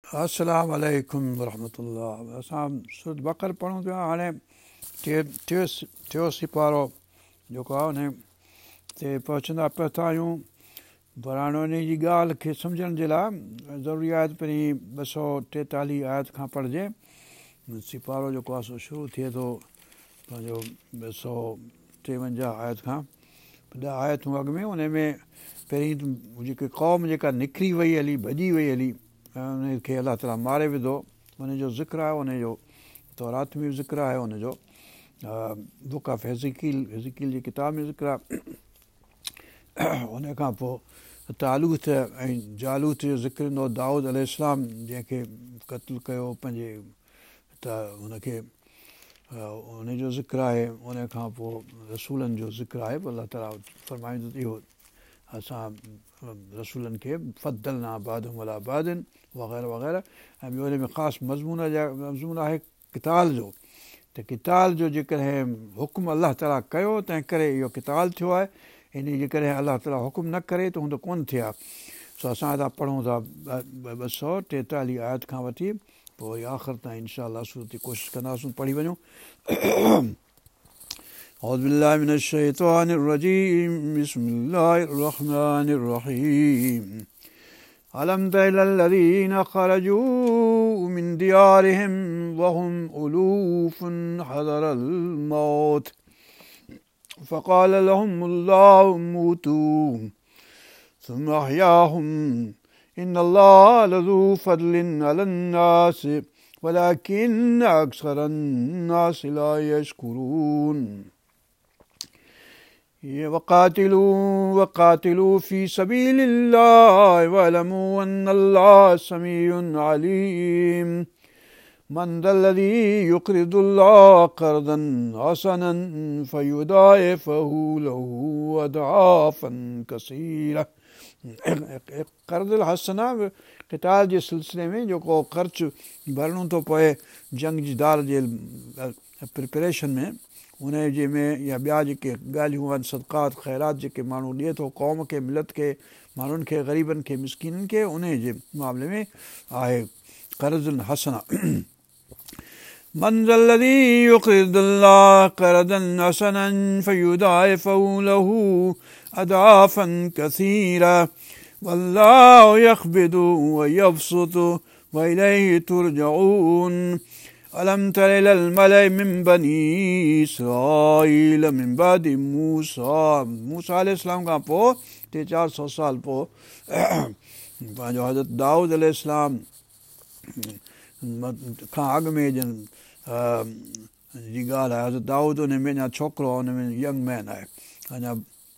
अस्सलामु अलैकुम वरहमतुल्लाह। असां सूरत बकर पढ़ूं पिया। हाणे टियों सिपारो जेको आहे उन ते पहुचंदा पिया था आहियूं। पर हाणे उन जी ॻाल्हि खे सम्झण जे लाइ ज़रूरी आहे त पहिरीं 243 आयत खां पढ़िजे। सिपारो जेको आहे सो शुरू थिए थो पंहिंजो 253 आयत खां। 10 आयतूं अॻु में, उन में पहिरीं जेके क़ौम जेका निकिरी वई हली, भॼी वई हली, उनखे अलाह ताला मारे विधो, उनजो ज़िक्र आहे। उनजो तौरात में बि ज़िक्र आहे, उनजो बुक ऑफ हिज़कील जी किताब में ज़िक्र आहे। उन खां पोइ तालूत ऐं जालूत जो ज़िक्र ईंदो। दाऊद अलैहिस्सलाम जंहिंखे क़त्लु कयो पंहिंजे, त हुनखे उनजो ज़िक्र आहे। उन खां पोइ रसूलनि जो ज़िक्र आहे। अलाह ताला फरमाईंदो त इहो असां रसूलनि खे फद्दलना बादहुम अला बादिन वग़ैरह वग़ैरह। ऐं ॿियो हिन में ख़ासि मज़मून आहे किताल जो। त किताल जो जेकॾहिं हुकुम अलाह ताला कयो, तंहिं करे इहो किताल थियो आहे। इन जेकॾहिं अलाह ताला हुकुम न करे त हू त कोन्ह थिया। सो असां था पढ़ूं था 243 आयत खां वठी पोइ वरी आख़िर ताईं इनशा अलाह सूरत जी कोशिशि कंदासीं पढ़ी वञूं। أعوذ بالله من الشيطان الرجيم بسم الله الرحمن الرحيم ألم تر إلى الذين خرجوا من ديارهم وهم ألوف حذر الموت فقال لهم الله موتوا ثم أحياهم إن الله لذو فضل على الناس ولكن أكثر الناس لا يشكرون وقاتلوا في سبيل الله واعلموا أن الله سميع عليم من ذا الذي يقرض الله قرضا حسنا فيضاعفه له أضعافا كثيرة। कर्ज़ हसना क़िताल जे सिलसिले में जेको ख़र्च भरणो थो पए जंग जी दार जे प्रिपरेशन में, उन जे में या ॿिया जेके ॻाल्हियूं आहिनि, सदक़ात ख़ैरात जेके माण्हू ॾिए थो क़ौम खे, मिलत खे, माण्हुनि खे, ग़रीबनि खे, मिसकीननि खे, उन जे मामले में आहे कर्ज़ुल हसना। من ذا الذي يقرض الله قرضا حسنا فيضاعفه له أضعافا كثيرة والله يقبض ويبسط وإليه ترجعون ألم تر إلى الملأ من بني إسرائيل من بعد موسى عليه السلام खां पोइ 300-400 साल पोइ पंहिंजो हज़रत दाऊद अलैहि सलाम खां अॻु में जन जी ॻाल्हि आहे। हज़रत दाऊद उन में अञा छोकिरो आहे, उन में यंग मैन आहे, अञा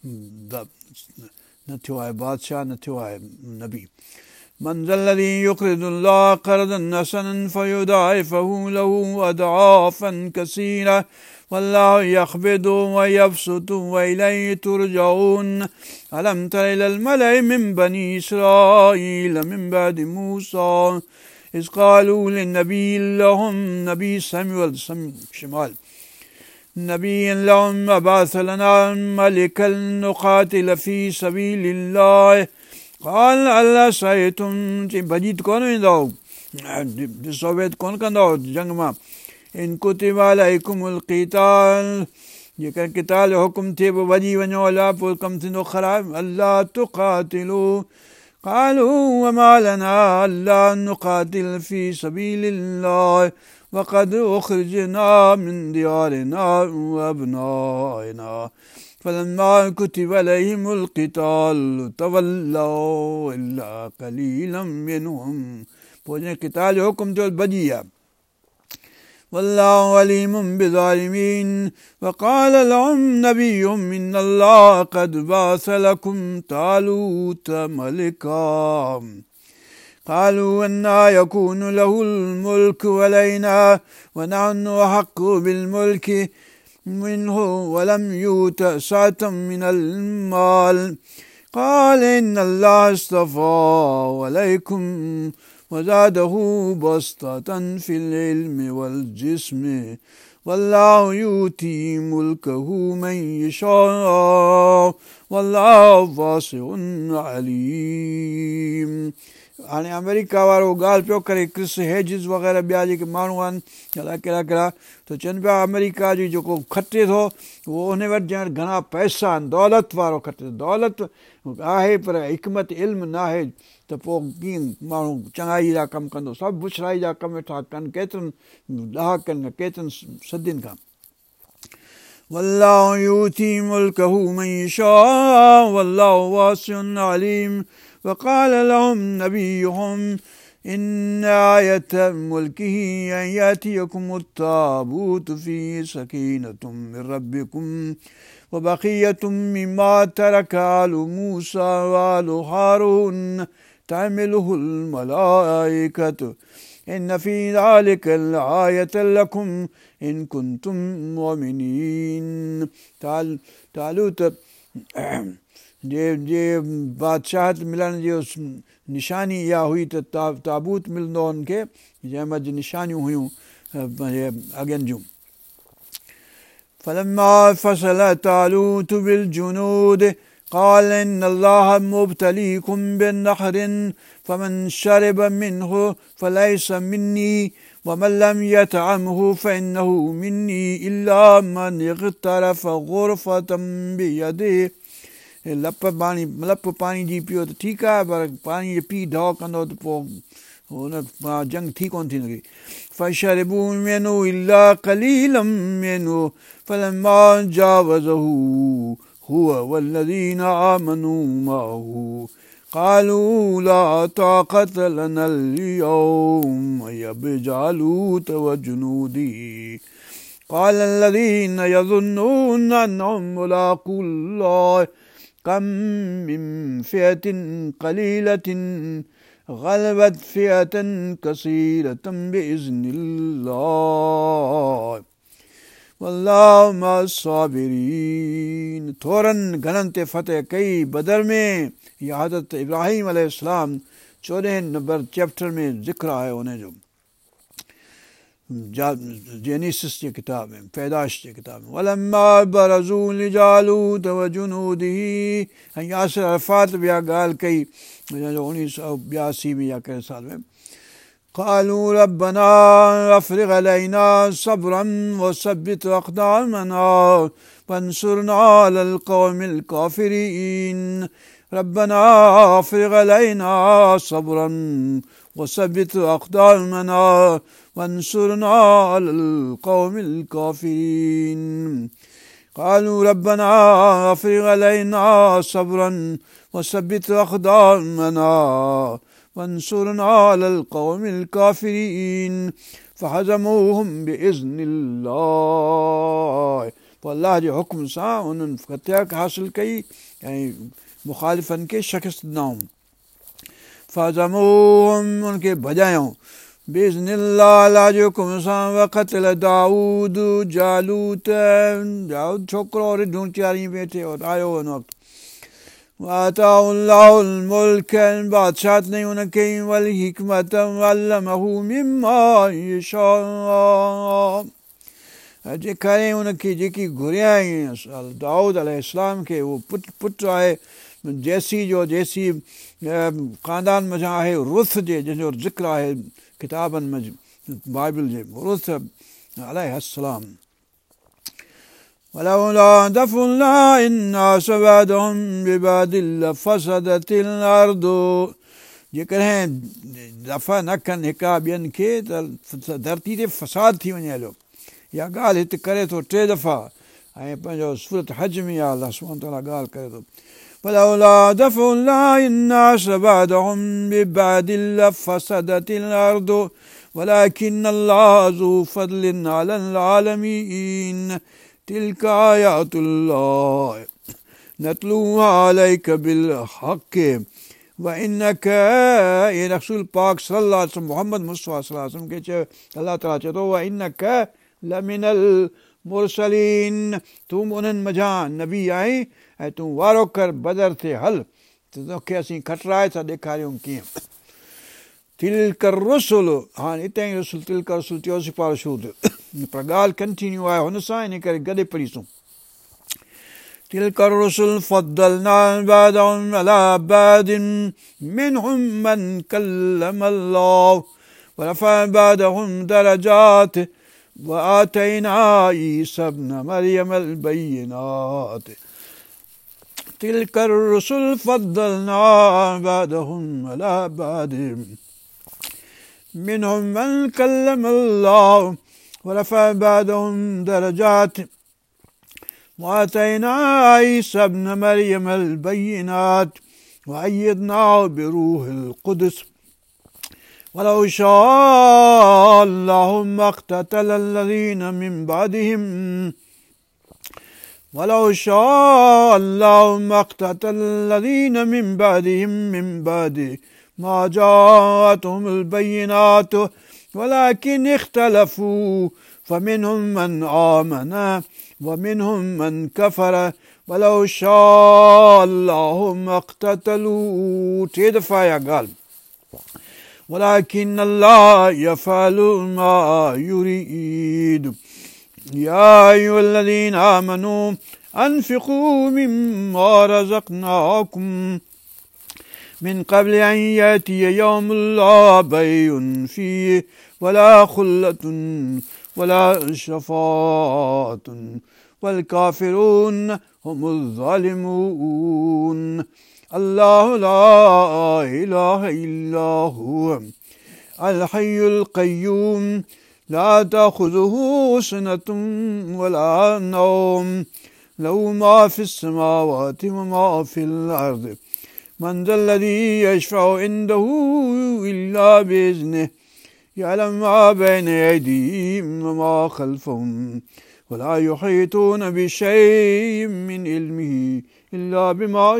न थियो आहे बादशाह, न थियो आहे नबी। من ذا الذي يقرض الله قرضا حسنا فيضاعفه له أضعافا كثيرة والله يقبض ويبسط وإليه ترجعون ألم تر إلى الملأ من بني إسرائيل من بعد موسى إذ قالوا للنبي لهم نبي سمويل شمال نبي لهم أبعث لنا ملكا نقاتل في سبيل الله قال अल्लाह साईं तुम भॼी कोन वेंदो, सोवियत कोन कंदो जंग मां। इन कुतिब अलैकुमुल क़िताल, जेकर क़िताल जो हुकुम थिए पोइ भॼी वञो, अलाह पोइ कमु थींदो ख़राब। अल्लाह तुक़ातिलू قالوا وما لنا ألا نقاتل في سبيل الله وقد أخرجنا من ديارنا وأبنائنا فلما كتب عليهم القتال تولوا إلا قليلا منهم पोइ जॾहिं क़िताल जो हुकुम थियो भॼी विया। والله عليم بالظالمين وقال لهم نبيهم إن الله قد بعث لكم طالوت ملكا قالوا أنى يكون له الملك علينا ونحن أحق بالملك منه ولم يؤت سعة من المال قال إن الله اصطفاه عليكم وزاده بسطة في العلم والجسم والله يؤتي ملكه من يشاء والله واسع عليم हाणे अमेरिका वारो ॻाल्हि पियो करे क्रिस हेजिस वग़ैरह ॿिया जेके माण्हू आहिनि अलाए कहिड़ा कहिड़ा त चवनि पिया अमेरिका जी जेको खटे थो उहो उन वटि ॼण घणा पैसा आहिनि दौलत वारो खटे थो दौलत आहे पर हिकमत इल्मु न आहे त पोइ कीअं माण्हू चङाई जा कमु कंदो सभु बुछड़ाई जा कम वेठा कनि केतिरनि ॾहाकनि खां केतिरनि सदियुनि खां वल्लाहु यूती मुल्कहु मन यशाअ वल्लाहु वासिउन अलीम وقال لهم نبيهم إن آية ملكه أن يأتيكم التابوت فيه سكينة من ربكم وبقية مما ترك آل موسى وآل هارون تعمله الملائكة إن في ذلك لآية لكم إن كنتم مؤمنين तालूत जे बादशाहत मिलण जो निशानी इहा हुई त ताबूत मिलंदो हुनखे जंहिंमें अॼु निशानियूं हुयूं अॻियनि जूं فلما فصل طالوت بالجنود قال إن الله مبتليكم بنهر فمن شرب منه فليس مني ومن لم يطعمه فإنه مني إلا من اغترف غرفة بيده लप पाणी जी पियो त ठीकु आहे पर पाणी जो पी ढउ कंदो त पोइ हुन जंग थी कोन थींदी फशरबू मेनू इला कलीलम मेनू फलमा जावज़हू हुवा वल्लज़ीन आमनू माहू قالوا لا طاقة لنا اليوم بجالوت وجنوده قال الذين يظنون أنهم ملاقو الله كم من فئة قليلة غلبت فئة كثيرة بإذن الله والله مع الصابرين थोरनि घणनि ते फ़तह कई बदर में इहा हज़रत इब्राहिम अलैहिस्सलाम 14 नंबर चैप्टर में ज़िक्र आहे हुनजो जेनेसिस जे किताब में पैदाइश जे किताब में वलम्मा बरज़ू लिजालूत वजुनूदिही ऐं यासिर अरफ़ात बि इहा ॻाल्हि कई 1982 में या कहिड़े साल में قالوا ربنا أفرغ علينا صبرا وثبت أقدامنا وانصرنا على القوم الكافرين ربنا أفرغ علينا صبرا وثبت أقدامنا وانصرنا على القوم الكافرين قالوا ربنا أفرغ علينا صبرا وثبت أقدامنا وانصرنا على القوم الكافرين فهزموهم بإذن الله فالله जे हुक्म सां उन्हनि फ़तह हासिल कई ऐं मुख़ालिफ़नि खे शिकस्त ॾिनऊं फज़मूहुम उनखे भॼायूं बिज़निल्लाह अल्लाह जे हुक्म सां वक़तल दाऊद जालूत दाऊद छोकिरो रिढूं चारी वेठे आयो हुन वक़्तु वाताउल्लाहुल मुल्क बादशाहत ने उनखे वल हिकमत वल्लमहु मिम्मा यशा जे करे उनखे जेकी घुरियाई दाऊद अलैहिस्सलाम खे उहो पुटु आहे जैसी ख़ानदान मज़ा आहे रुथ जे जंहिंजो ज़िक्र आहे किताबनि में बाइबल जे रुथ अलैहिस्सलाम ولولا دفع الله الناس بعضهم ببعض لفسدت الأرض जेकॾहिं दफ़ा न कनि हिका ॿियनि खे त धरती ते फ़साद थी वञे हलियो इहा ॻाल्हि हिते करे थो 3 दफ़ा ऐं पंहिंजो सूरत हज में आहे अलाह सुब्हानहू तआला ॻाल्हि करे थो ولولا دفع الله الناس بعضهم ببعض لفسدت الأرض ولكن الله ذو فضل على العالمين تلك آيات الله نتلوها عليك بالحق وإنك يا رسول پاک صلی اللہ علیہ وسلم محمد مصطفیٰ صلی اللہ علیہ وسلم کے چاہے اللہ تعالیٰ چاہتا ہو وإنك لمن المرسلين تم انہن مجھان نبی آئیں ऐं तूं वारो कर बदर ते हल त तोखे असीं खटराए था ॾेखारियूं कीअं तिलकर रसुल हाणे हिते ई रसुल तिलकर रसुल चयोसीं पाराशूट पर ॻाल्हि कंटिन्यू आहे हुन सां इन करे गॾे पढ़ीसूं تلك الرسل فضلنا بعضهم على بعض منهم من كلم الله ورفع بعضهم درجات وآتينا عيسى ابن مريم البينات تلك الرسل فضلنا بعضهم على بعض منهم من كلم الله ورفع بعضهم درجات وآتينا عيسى ابن مريم البينات وأيدناه بروح القدس ولو شاء الله ما اقتتل الذين من بعدهم ولو شاء الله ما اقتتل الذين من بعدهم من بعد ما جاءتهم البينات ولكن اختلفوا فمنهم من آمن ومنهم من كفر ولو شاء الله ما اقتتلوا تدفع يا قلب ولكن الله يفعل ما يريد يا أيها الذين آمنوا أنفقوا مما رزقناكم من قبل أن يأتي يوم لا بيع فيه ولا خلة ولا شفاعة والكافرون هم الظالمون الله لا إله إلا هو الحي القيوم لا تأخذه سنة ولا نوم له ما في السماوات وما في الأرض من ذا الذي يشفع عنده إلا بإذنه يعلم ما بين أيديهم وما خلفهم ولا يحيطون بشيء من علمه إلا بما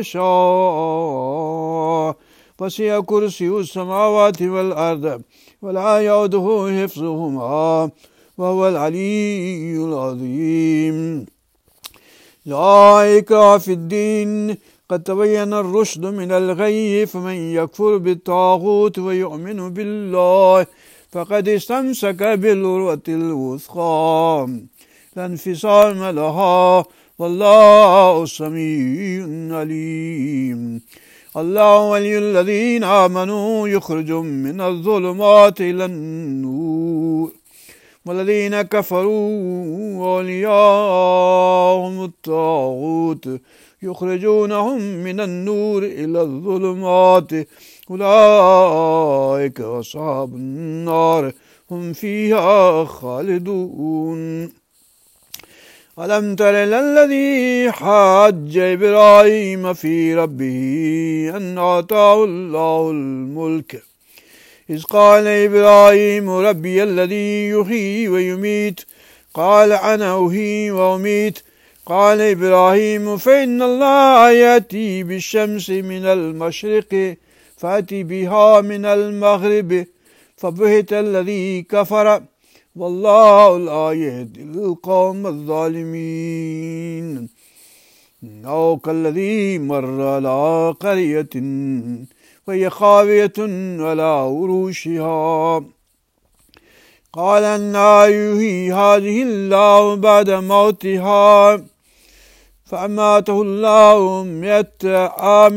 شاء وسع كرسي السماوات والأرض ولا يؤوده حفظهما وهو العلي العظيم لا إكراه في الدين قد تبين الرشد من الغي فمن يكفر بالطاغوت ويؤمن بالله فقد استمسك بالعروة الوثقى لا انفصام لها والله سميع عليم الله ولي الذين آمنوا يخرجهم من الظلمات إلى النور والذين كفروا أولياءهم الطاغوت يخرجونهم من النور إلى الظلمات أولئك أصحاب النار هم فيها خالدون ألم تر إلى الذي حاج إبراهيم في ربه أن آتاه الله الملك إذ قال إبراهيم ربي الذي يحيي ويميت قال أنا أحيي وأميت قال إبراهيم فإن الله يأتي بالشمس من المشرق فأتي بها من المغرب فبهت الذي كفر والله لا يهدي القوم الظالمين أو كالذي مر على قرية وهي خاوية على عروشها قال أنى يحيي هذه الله بعد موتها فأماته الله 100 عام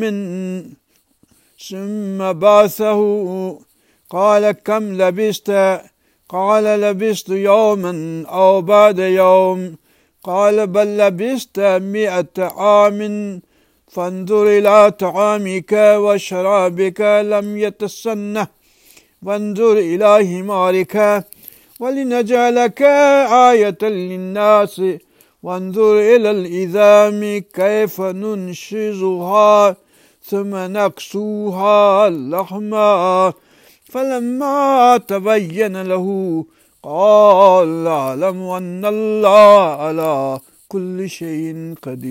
ثم بعثه قال كم لبثت قال لبثت يوما أو بعد يوم قال بل لبثت 100 عام فانظر إلى طعامك وشرابك لم يتسنه وانظر إلى حمارك ولنجعلك آية للناس وانظر إلى العظام كيف ننشزها ثم نكسوها لحما فلما تبين له قال أعلم أن الله على كل شيء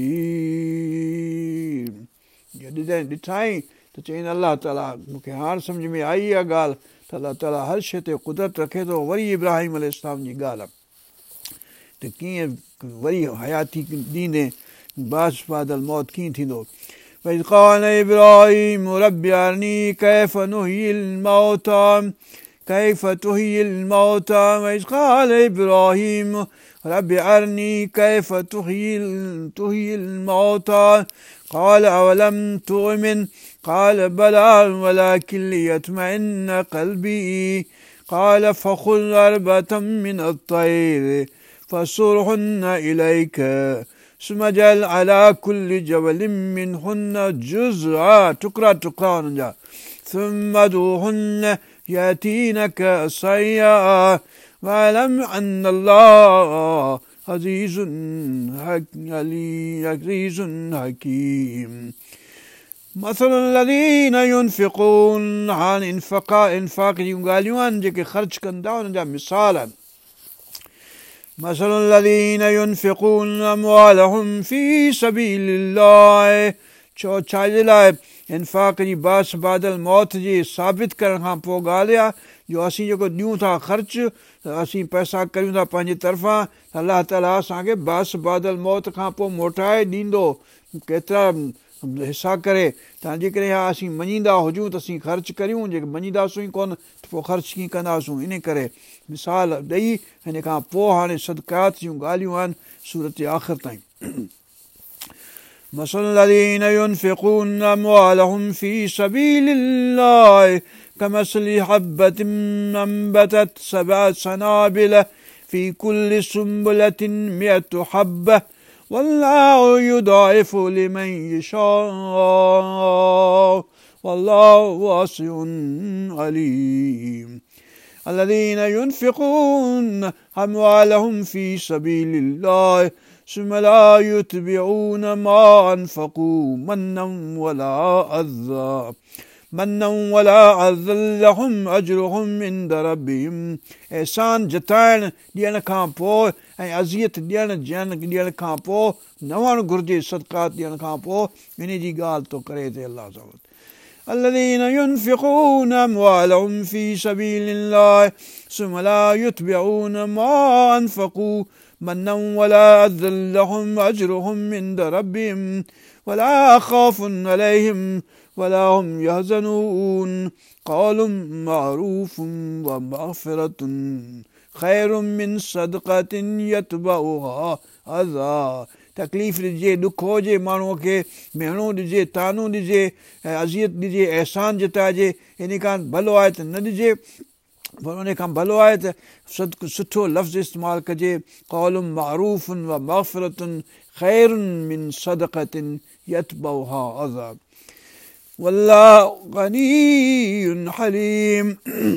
قدير जॾहिं ॾिठाई त चईं अलाह ताला मूंखे हाणे सम्झ में आई आहे ॻाल्हि त अलाह ताला हर शइ ते कुदरत रखे थो वरी इब्राहिम अलैहिस्सलाम जी ॻाल्हि आहे त कीअं वरी हयाती ॾींदे बास बादल मौत कीअं थींदो وإذ قال إبراهيم رب أرني كيف نحيي الموتى كيف تحيي الموتى وإذ قال إبراهيم رب أرني كيف تحيي الموتى قال أولم تؤمن قال بلى ولكن ليطمئن قلبي قال فخذ أربعة من الطير فصرهن إليك ثم اجعل على كل جبل منهن جزءا تقرأ ثم ادعوهن يأتينك سعيا واعلم أن الله عزيز حكيم مثل الذين ينفقون عن انفاق جूं ॻाल्हियूं आहिनि जेके ख़र्च कंदा उन्हनि जा मिसाल आहिनि مثل الذين ينفقون أموالهم في سبيل الله छाजे लाइ इंफ़ाक़ जी बास बादल मौत जी साबित करण खां पोइ ॻाल्हि आहे जो असीं जेको ॾियूं था ख़र्च असीं पैसा करियूं था पंहिंजे तरफ़ां अलाह ताला असांखे बास बादल मौत खां पोइ मोटाए ॾींदो केतिरा हिसा करे तव्हां जेकॾहिं हा असीं मञींदा हुजूं त असीं ख़र्च करियूं जेके मञीदासूं ई कोन त पोइ ख़र्च कीअं कंदासूं इन करे मिसाल ॾेई हिन खां पोइ हाणे सदक़ात जूं ॻाल्हियूं आहिनि सूरत जे आख़िर ताईं مثل الذين ينفقون أموالهم في سبيل الله كمثل حبة أنبتت 7 سنابل في كل سنبلة 100 حبة والله يضاعف لمن يشاء والله واسع عليم الذين ينفقون أموالهم في سبيل الله ثم لا يتبعون ما أنفقوا منا ولا أذى لهم أجرهم عند ربهم احسان जताइण ॾियण खां पोइ ऐं अज़ियत ॾियण खां पोइ न वणु घुरिजे सदक़ात ॾियण खां पोइ इन जी ॻाल्हि थो करे हिते अलाह सां الذين ينفقون أموالهم في سبيل الله ثم لا يتبعون ما أنفقوا منا ولا أذى لهم أجرهم عند ربهم ولا خوف عليهم ولا هم يحزنون قول معروف ومغفرة خير من صدقة يتبعها أذى तकलीफ़ ॾिजे ॾुख हुजे माण्हूअ खे मेणो ॾिजे तानो ॾिजे ऐं अज़ियत ॾिजे अहसान जताइजे इन खां भलो आहे त न ॾिजे पर उन खां भलो आहे त सुठो लफ़्ज़ इस्तेमालु कजे क़ौलुम मअरूफ़ुन व मग़फ़िरतुन ख़ैरुन मिन सदक़तिन यतबउहा अज़ा वल्लाहु ग़नियुन हलीम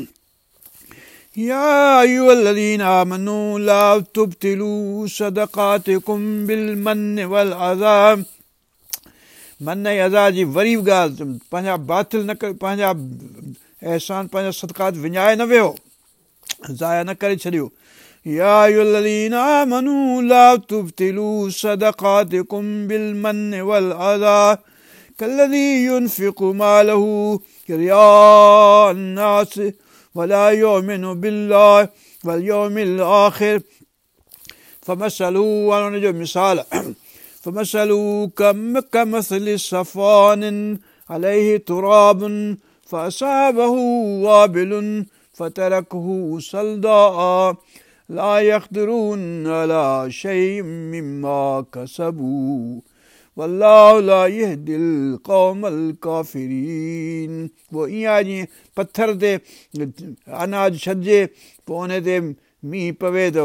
يا أيها الذين آمنوا لا تبطلوا صدقاتكم بالمن والأذى मन ऐं अज़ा जी वरी बि ॻाल्हि पंहिंजा बातिल न करे पंहिंजा अहसान पंहिंजा सदक़ात विञाए न वियो ज़ाया न करे छॾियो या अय्युहल्लज़ीना आमनू ला तुब्तिलू सदक़ातिकुम बिलमन वलअज़ा कल्लज़ी युनफ़िक़ु मालहू रियाअ अन्नास वला युमिनु बिल्लाहि वल यौमिल आख़िर फमसलू उन जो मिसाल فمثله كمثل صفوان عليه تراب فأصابه وابل فتركه صلدا لا يقدرون على شيء مما كسبوا والله لا يهدي القوم الكافرين वो ईअं जीअं पत्थर ते अनाज छॾिजे पोइ उन ते मींहुं पवे त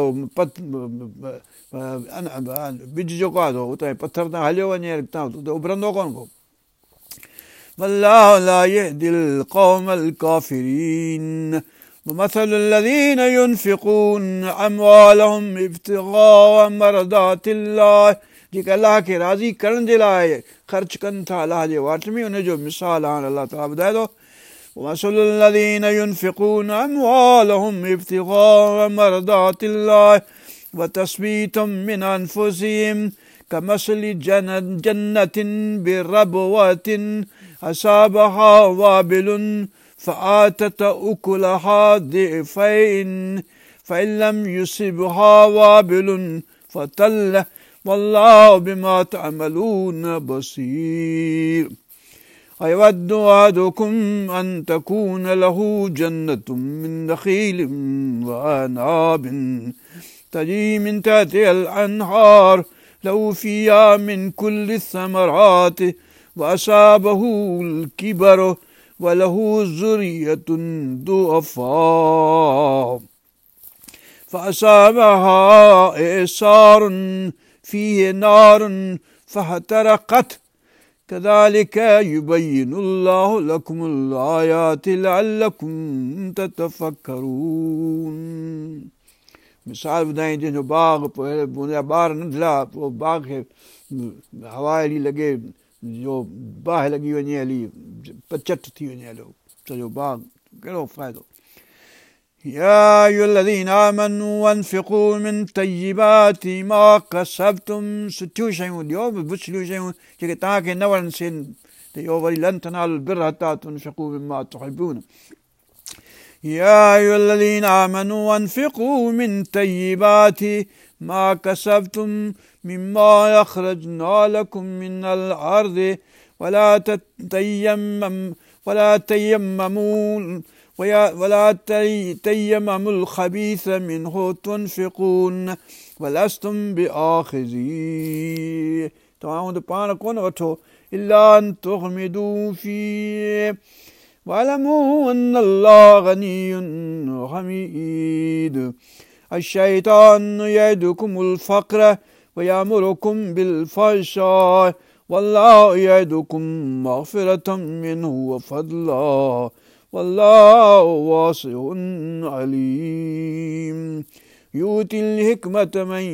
बिज जेको आहे उतां पथर तां हलियो वञे उभरंदो कोन को वल्लाहु ला यहदिल क़ौमल काफ़िरीन مثل الذين ينفقون أموالهم ابتغاء مرضات الله जेके अलाह खे राज़ी करण जे लाइ ख़र्च कनि था अलाह जे वाट में उन जो मिसाल हाणे अलाह ताला ॿुधाए थो مثل الذين ينفقون أموالهم ابتغاء مرضات الله وتثبيتا من أنفسهم كمثل جنة بربوة أصابها وابل فآتت أكلها ضعفين فإن لم يصبها وابل فطل والله بما تعملون بصير أيود أحدكم أن تكون له جنة من نخيل وأعناب تجري من تحتها الأنهار له فيها من كل الثمرات وأصابه الكبر وله ذرية ضعفاء فأصابها إعصار فيه نار فاحترقت كذلك يبين الله لكم الآيات لعلكم تتفكرون. मिसाल ॿुधाई जंहिंजो बाग़ पोइ ॿार नंढड़ा पोइ बाग़ खे हवा हली लॻे जो बाहि लॻी वञे हली पचट थी वञे हलियो सॼो बाग़ कहिड़ो फ़ाइदो. يا أيها الذين آمنوا أنفقوا من طيبات ما كسبتم सुठियूं शयूं ॾियो बुछलियूं शयूं जेके तव्हांखे न वणनि सेन त इहो वरी लन तनालुल बिर्र हत्ता तुनफ़िक़ू मिम्मा तुहिब्बून. يا أيها الذين آمنوا أنفقوا من طيبات ما كسبتم مما أخرجنا لكم من الأرض ولا تيمموا الخبيث منه تنفقون ولستم بآخذيه. तव्हां पाण कोन वठो إلا أن تغمضوا فيه واعلموا أن الله غني حميد. الشيطان يعدكم الفقر ويأمركم بالفحشاء والله يعدكم مغفرة منه وفضلا والله واسع عليم. يؤتي الحكمة من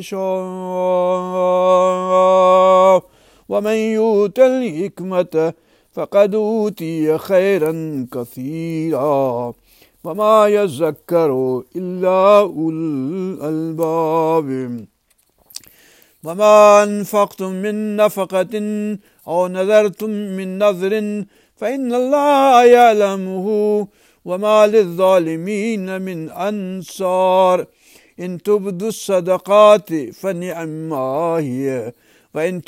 يشاء ومن يؤت الحكمة فقد أوتي خيرا كثيرا وما يذكر إلا أولو الألباب. وما أنفقتم من نفقة أو نذرتم من نذر فإن الله يعلمه وما للظالمين من أنصار. إن تبدوا الصدقات فنعما هي وإن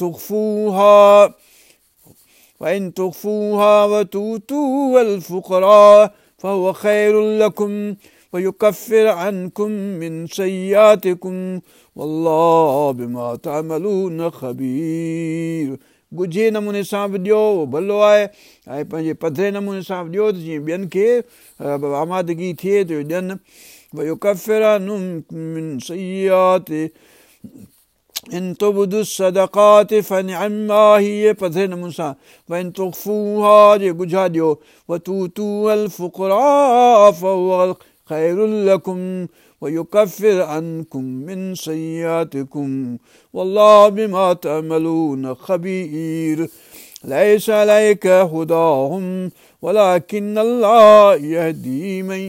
تخفوها وتؤتوا الفقراء فهو خير لكم ويكفر عنكم من سيئاتكم والله بما تعملون خبير. ॻुझे नमूने सां बि ॾियो भलो आहे ऐं पंहिंजे पधरे नमूने सां बि ॾियो त जीअं ॿियनि खे आमादगी थिए त ॾियनि. ويكفر عنكم من سيئات إن تبدوا الصدقات فنعما هي पधरे नमूने सां وإن تخفوها जे ॻुझा ॾियो وتؤتوا الفقراء فهو خير لكم ويكفر عنكم من سيئاتكم والله بما تعملون خبير. ليس عليك هداهم ولكن الله يهدي من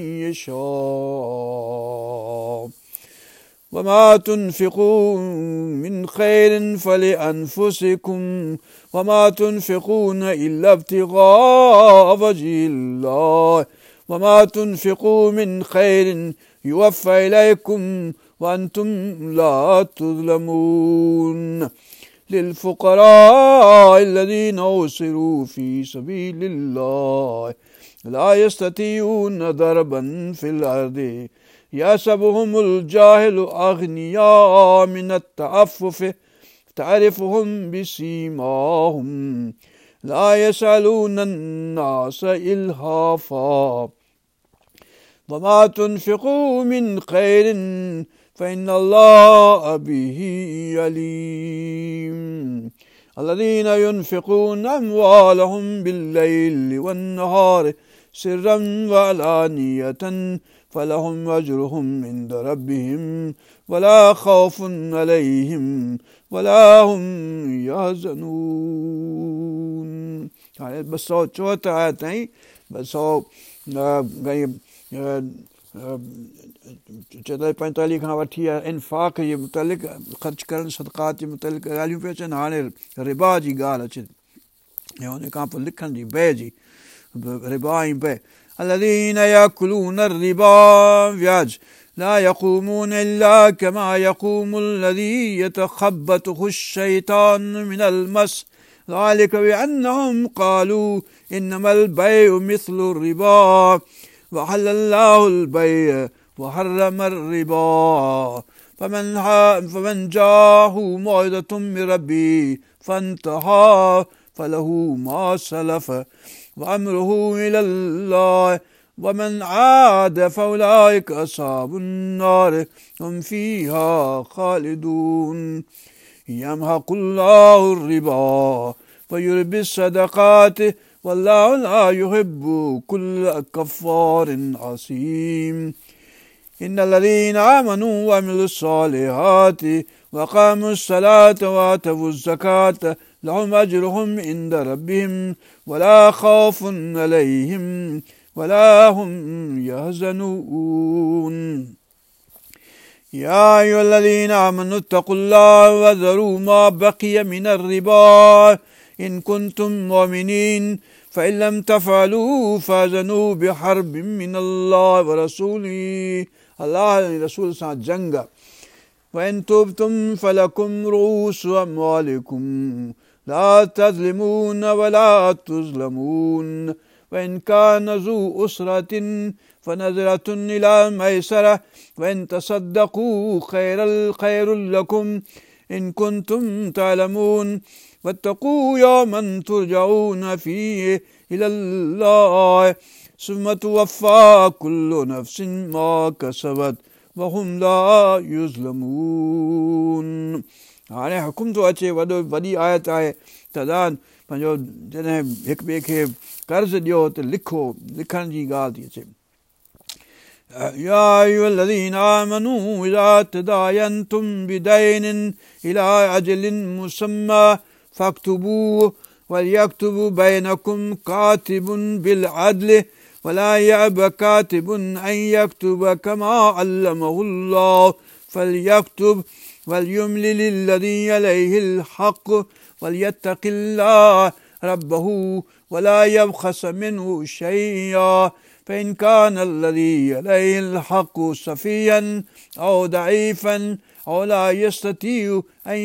يشاء. وما تنفقوا من خير فلأنفسكم وما تنفقون إلا ابتغاء وجه الله وما تنفقوا من خير يوفى إليكم وأنتم لا تظلمون. للفقراء الذين أوسروا في سبيل الله لا يستطيعون ضربا في الأرض يحسبهم الجاهل أغنياء من التعفف تعرفهم بسيماهم لا يسألون الناس إلهافا. وما تنفقوا من خير فإن الله به عليم. الذين ينفقون أموالهم بالليل والنهار سرا وعلانية فلهم أجرهم عند ربهم ولا خوف عليهم ولا هم يحزنون. 274 आयत ताईं 245 खां वठी इन्फ़ाक़ जे मुतलिक़ ख़र्च करणु सदक़ात जे मुतलिक़ ॻाल्हियूं पियूं अचनि. हाणे रिबा जी ॻाल्हि अचे ऐं उन खां पोइ लिखण जी बै जी रिबा ऐं बै. الذين يأكلون الربا व्याज لا يقومون إلا كما يقوم الذي يتخبطه الشيطان من المس ذلك بأنهم قالوا إنما البيع مثل الربا وحل الله البيع وحرم الربا فمن جاءه موعظة من ربه فانتهى فله ما سلف وأمره إلى الله ومن عاد فأولئك أصحاب النار هم فيها خالدون يمحق الله الربا ويربي الصدقات والله لا يحب كل كفار عصيم إن الذين آمنوا وعملوا الصالحات وقاموا الصلاة وآتوا الزكاة لهم أجرهم عند ربهم ولا خوف عليهم ولا هم يحزنون يا أيها الذين آمنوا اتقوا الله وذروا ما بقي من الربا إن كنتم مؤمنين فإن لم تفعلوا فأذنوا بحرب من الله ورسوله الله رسول سان جنگ وإن تبتم فلكم رؤوس أموالكم لا تظلمون ولا تظلمون وإن كان ذو أسرة فنظرة إلى ميسرة وإن تصدقوا خير لكم إن كنتم تعلمون واتقوا يوما ترجعون فيه إلى الله ثم توفى كل نفس ما كسبت وهم لا يظلمون हाणे हुकुम थो अचे वॾी आयत आहे तदान पंहिंजो जॾहिं हिक ॿिए खे कर्ज़ ॾियो त लिखो लिखण जी ॻाल्हि थी अचे يا أيها الذين آمنوا إذا تداينتم بدين إلى أجل مسمى فاكتبوه وليكتب بينكم كاتب بالعدل ولا يأب كاتب أن يكتب كما علمه الله فليكتب وليملل الذي عليه الحق وليتق الله ربه ولا يبخس منه شيئا فإن كان الذي عليه الحق سفيا أو ضعيفا أو لا يستطيع أن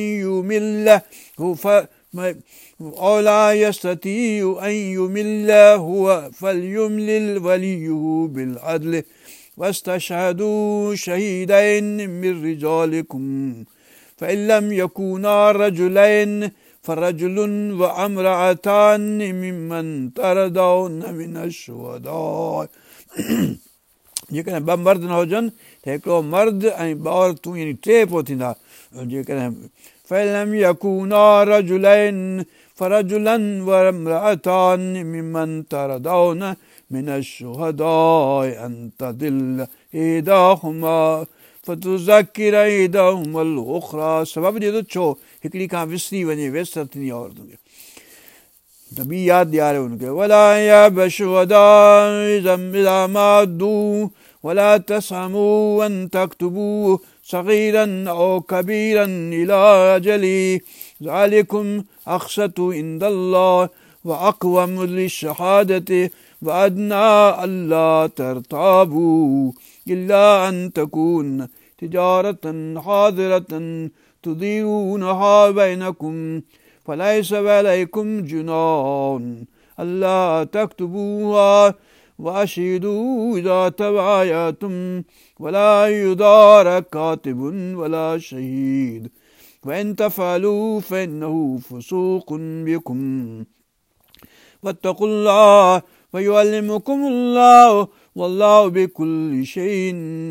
يمل هو فليملل وليه بالعدل واستشهدوا شهيدين من رجالكم فإن لم يكونا رجلين فرجل وامرأتان ممن ترضون من الشهداء जेकॾहिं ॿ मर्द न हुजनि त हिकिड़ो मर्द ऐं ॿ औरतूं यानी टे पोइ थींदा जेकॾहिं فَلَمْ يَكُونَا رَجُلَيْنِ فَرَجُلًا وَامْرَأَتَانِ مِمَّنْ تَرْضَوْنَ من الشهداء أن تضل إحداهما فتذكر إحداهما الأخرى सबब ॾिए थो छो हिकिड़ी खां विसरी वञे वेसर थींदी औरत खे त ॿी यादि ॾियारे हुनखे ولا يأب الشهداء إذا ما عدوا ولا تسأموا أن تكتبوا صغيرا أو كبيرا إلى أجله ذلكم أقسط عند الله وأقوم للشهادة وأدنى ألا ترتابوا إلا أن تكون تجارة حاضرة تديرونها بينكم فليس عليكم جناح ألا تكتبوها وأشهدوا إذا تبايعتم ولا يضار كاتب ولا شهيد وإن تفعلوا فإنه فسوق بكم واتقوا الله ويعلمكم الله والله بكل شيء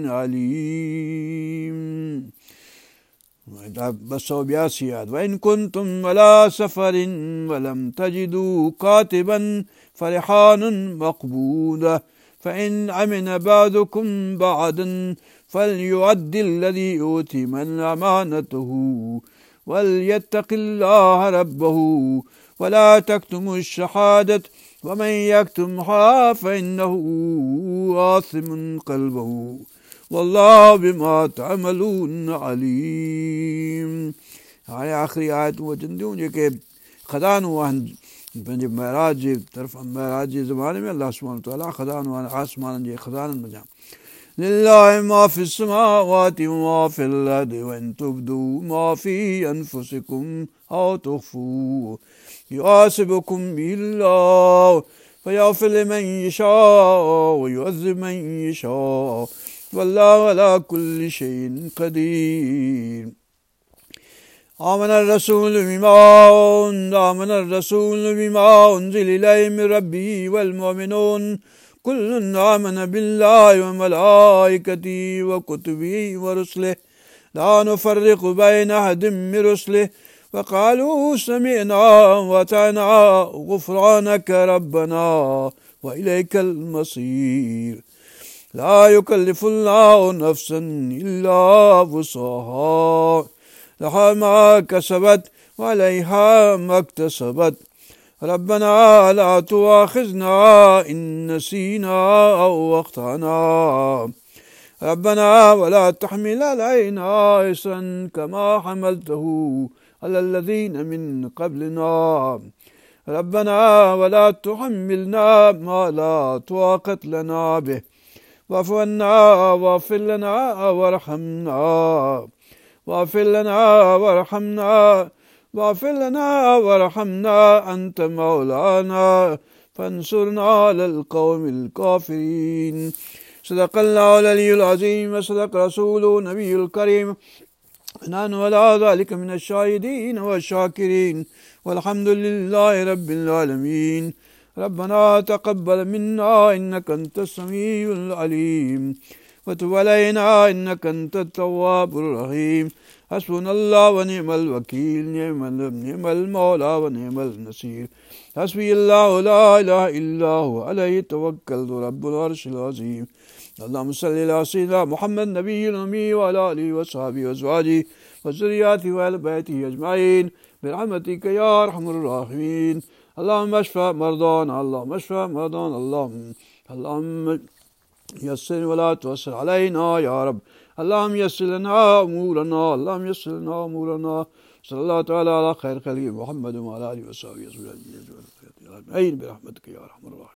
عليم 282 وإن كنتم على سفر ولم تجدوا كاتبا فرحان مقبوضة فإن أمن بعضكم بعضا فليؤدي الذي أوتي من أمانته وليتق الله ربه ولا تكتموا الشهادة ومن يكتمها فإنه آثم قلبه والله بما تعملون عليم हाणे आख़िरी आयतूं अचनि थियूं जेके ख़ज़ानूं आहिनि पंहिंजे महराज जे तरफ़ां महराज जे ज़माने में अलाह सुब्हानहू तआला ख़ज़ानूं आहिनि आसमाननि जे ख़ज़ाननि वञा لله ما في السماوات وما في الأرض وإن تبدوا ما في أنفسكم أو تخفوه يحاسبكم به الله فيغفر لمن يشاء ويعذب من يشاء والله على كل شيء قدير. آمن الرسول بما أنزل إليه من ربه والمؤمنون كل آمن بالله وملائكته وكتبه ورسله لا نفرق بين أحد من رسله وقالوا سمعنا وأطعنا غفرانك ربنا وإليك المصير. لا يكلف الله نفسا إلا وسعها لها ما كسبت وعليها ما اكتسبت ربنا لا تؤاخذنا إن نسينا أو أخطأنا ربنا ولا تحمل علينا إصرا كما حملته على الذين من قبلنا ربنا ولا تحملنا ما لا طاقة لنا به واعف عنا واغفر لنا وارحمنا أنت مولانا فانصرنا على القوم الكافرين. صدق الله العلي العظيم وصدق رسوله النبي الكريم ونحن على ذلك من الشاهدين والشاكرين والحمد لله رب العالمين. ربنا تقبل منا إنك أنت السميع العليم وتب علينا إنك أنت التواب الرحيم. حسبنا الله ونعم الوكيل نعم المولى ونعم النصير. حسبي الله لا إله إلا هو عليه توكلت رب العرش العظيم. اللهم صل على سيدنا محمد النبي الأمي وعلى آله وصحبه وأزواجه وذرياته وأهل بيته أجمعين برحمتك يا أرحم الراحمين. اللهم اشف مرضانا اللهم يسر ولا تعسر علينا يا رب. اللهم يسر لنا أمورنا صلى الله تعالى على خير خليل محمد وعلى آله وصحبه أجمعين برحمتك يا أرحم الراحمين.